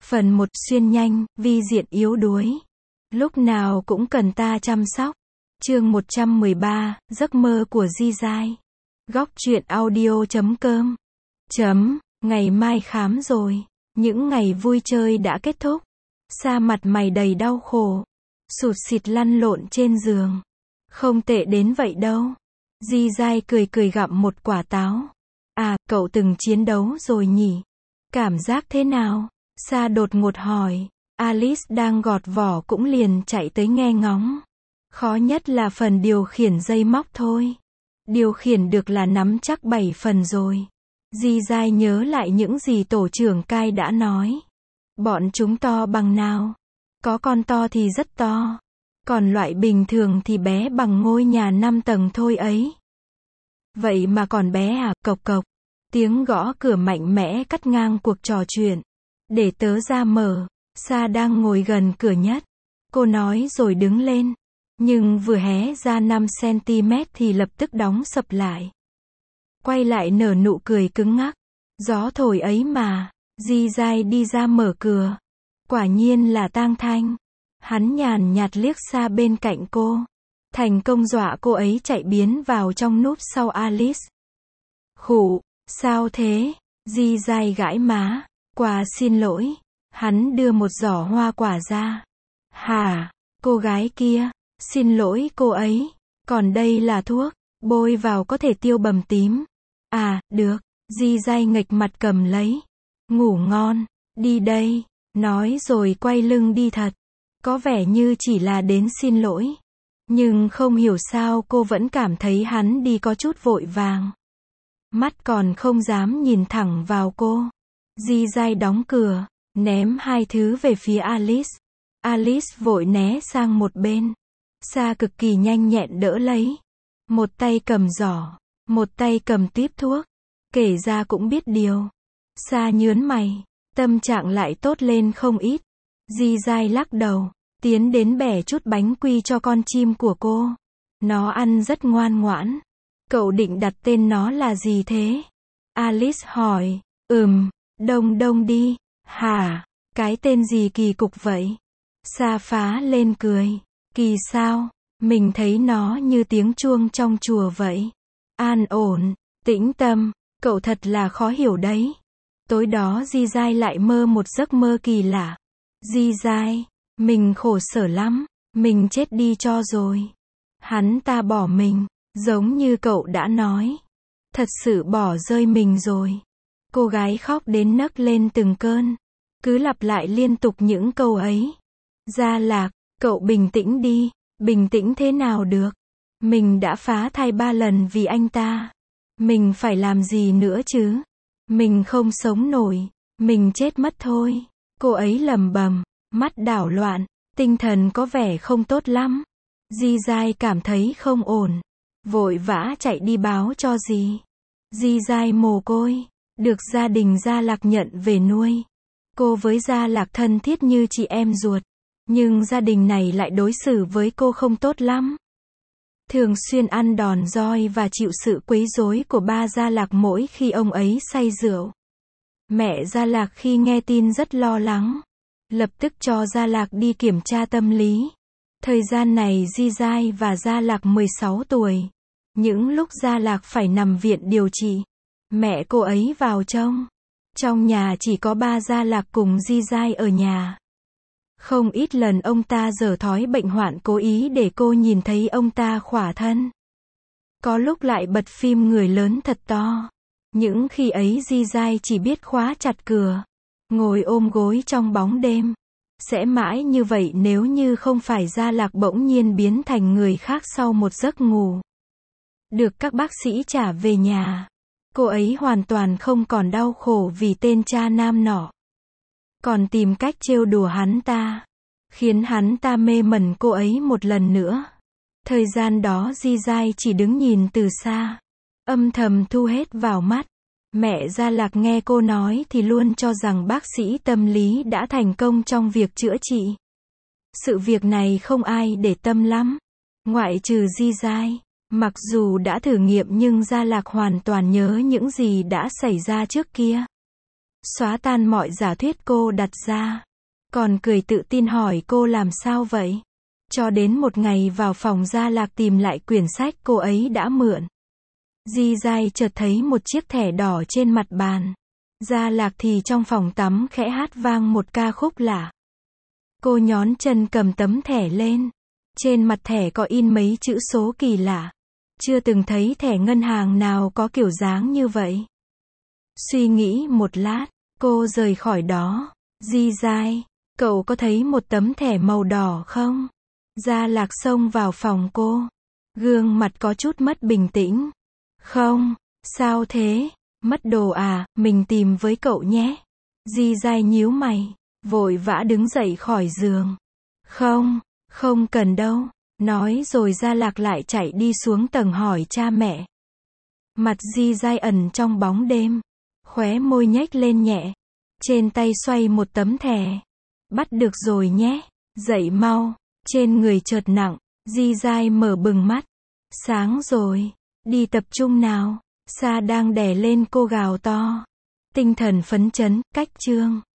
Phần 1 xuyên nhanh, vi diện yếu đuối. Lúc nào cũng cần ta chăm sóc. Chương 113, giấc mơ của Di Dai. Góc truyện audio.com. Ngày mai khám rồi. Những ngày vui chơi đã kết thúc. Sa mặt mày đầy đau khổ. Sụt sịt lăn lộn trên giường. Không tệ đến vậy đâu. Di Dai cười cười gặm một quả táo. À, cậu từng chiến đấu rồi nhỉ? Cảm giác thế nào? Sa đột ngột hỏi. Alice đang gọt vỏ cũng liền chạy tới nghe ngóng. Khó nhất là phần điều khiển dây móc thôi. Điều khiển được là nắm chắc 7 phần rồi. Di Dai nhớ lại những gì tổ trưởng Cai đã nói. Bọn chúng to bằng nào? Có con to thì rất to. Còn loại bình thường thì bé bằng ngôi nhà 5 tầng thôi ấy. Vậy mà còn bé à? Cộc cộc. Tiếng gõ cửa mạnh mẽ cắt ngang cuộc trò chuyện. Để tớ ra mở. Sa đang ngồi gần cửa nhất. Cô nói rồi đứng lên. Nhưng vừa hé ra 5 cm thì lập tức đóng sập lại. Quay lại nở nụ cười cứng ngắc. Gió thổi ấy mà. Di Dai đi ra mở cửa. Quả nhiên là Tang Thanh. Hắn nhàn nhạt liếc Sa bên cạnh cô. Thành công dọa cô ấy chạy biến vào trong núp sau Alice. Khụ, sao thế? Di Dai gãi má. Quà xin lỗi. Hắn đưa một giỏ hoa quả ra. Hả? Cô gái kia. Xin lỗi cô ấy. Còn đây là thuốc. Bôi vào có thể tiêu bầm tím. À, được. Di Dai nghệch mặt cầm lấy. Ngủ ngon. Đi đây. Nói rồi quay lưng đi thật. Có vẻ như chỉ là đến xin lỗi. Nhưng không hiểu sao cô vẫn cảm thấy hắn đi có chút vội vàng. Mắt còn không dám nhìn thẳng vào cô. Di Dai đóng cửa. Ném hai thứ về phía Alice. Alice vội né sang một bên. Sa cực kỳ nhanh nhẹn đỡ lấy. Một tay cầm giỏ. Một tay cầm típ thuốc. Kể ra cũng biết điều. Sa nhớn mày. Tâm trạng lại tốt lên không ít. Di Dai lắc đầu. Tiến đến bẻ chút bánh quy cho con chim của cô. Nó ăn rất ngoan ngoãn. Cậu định đặt tên nó là gì thế? Alice hỏi. Đông Đông đi. Hả? Cái tên gì kỳ cục vậy? Sa phá lên cười. Kỳ sao? Mình thấy nó như tiếng chuông trong chùa vậy. An ổn, tĩnh tâm, cậu thật là khó hiểu đấy. Tối đó Di Dai lại mơ một giấc mơ kỳ lạ. Di Dai, mình khổ sở lắm, mình chết đi cho rồi. Hắn ta bỏ mình, giống như cậu đã nói. Thật sự bỏ rơi mình rồi. Cô gái khóc đến nấc lên từng cơn. Cứ lặp lại liên tục những câu ấy. Gia Lạc, cậu bình tĩnh đi. Bình tĩnh thế nào được? Mình đã phá thai 3 lần vì anh ta. Mình phải làm gì nữa chứ? Mình không sống nổi. Mình chết mất thôi. Cô ấy lẩm bẩm, mắt đảo loạn, tinh thần có vẻ không tốt lắm. Di Dai cảm thấy không ổn. Vội vã chạy đi báo cho dì. Di Dai mồ côi. Được gia đình Gia Lạc nhận về nuôi. Cô với Gia Lạc thân thiết như chị em ruột. Nhưng gia đình này lại đối xử với cô không tốt lắm. Thường xuyên ăn đòn roi và chịu sự quấy rối của ba Gia Lạc mỗi khi ông ấy say rượu. Mẹ Gia Lạc khi nghe tin rất lo lắng. Lập tức cho Gia Lạc đi kiểm tra tâm lý. Thời gian này Di Dai và Gia Lạc 16 tuổi. Những lúc Gia Lạc phải nằm viện điều trị. Mẹ cô ấy vào trông. Trong nhà chỉ có ba Gia Lạc cùng Di Dai ở nhà. Không ít lần ông ta dở thói bệnh hoạn cố ý để cô nhìn thấy ông ta khỏa thân. Có lúc lại bật phim người lớn thật to. Những khi ấy Di Dai chỉ biết khóa chặt cửa. Ngồi ôm gối trong bóng đêm. Sẽ mãi như vậy nếu như không phải Gia Lạc bỗng nhiên biến thành người khác sau một giấc ngủ. Được các bác sĩ trả về nhà. Cô ấy hoàn toàn không còn đau khổ vì tên cha nam nọ. Còn tìm cách trêu đùa hắn ta. Khiến hắn ta mê mẩn cô ấy một lần nữa. Thời gian đó Di Dai chỉ đứng nhìn từ xa. Âm thầm thu hết vào mắt. Mẹ Gia Lạc nghe cô nói thì luôn cho rằng bác sĩ tâm lý đã thành công trong việc chữa trị. Sự việc này không ai để tâm lắm. Ngoại trừ Di Dai. Mặc dù đã thử nghiệm nhưng Gia Lạc hoàn toàn nhớ những gì đã xảy ra trước kia. xóa tan mọi giả thuyết cô đặt ra. Còn cười tự tin hỏi cô làm sao vậy? Cho đến một ngày vào phòng Gia Lạc tìm lại quyển sách cô ấy đã mượn. Di Dai chợt thấy một chiếc thẻ đỏ trên mặt bàn. Gia Lạc thì trong phòng tắm khẽ hát vang một ca khúc lạ. Cô nhón chân cầm tấm thẻ lên. Trên mặt thẻ có in mấy chữ số kỳ lạ. Chưa từng thấy thẻ ngân hàng nào có kiểu dáng như vậy. Suy nghĩ một lát, cô rời khỏi đó. Di Dai, cậu có thấy một tấm thẻ màu đỏ không? Gia Lạc xông vào phòng cô. Gương mặt có chút mất bình tĩnh. Không, sao thế? Mất đồ à, mình tìm với cậu nhé. Di Dai nhíu mày, vội vã đứng dậy khỏi giường. Không, không cần đâu. Nói rồi Gia Lạc lại chạy đi xuống tầng hỏi cha mẹ. Mặt Di Dai ẩn trong bóng đêm. Khóe môi nhếch lên nhẹ. Trên tay xoay một tấm thẻ. Bắt được rồi nhé. Dậy mau. Trên người chợt nặng. Di Dai mở bừng mắt. Sáng rồi. Đi tập trung nào. Sa đang đè lên cô gào to. Tinh thần phấn chấn, cách chương.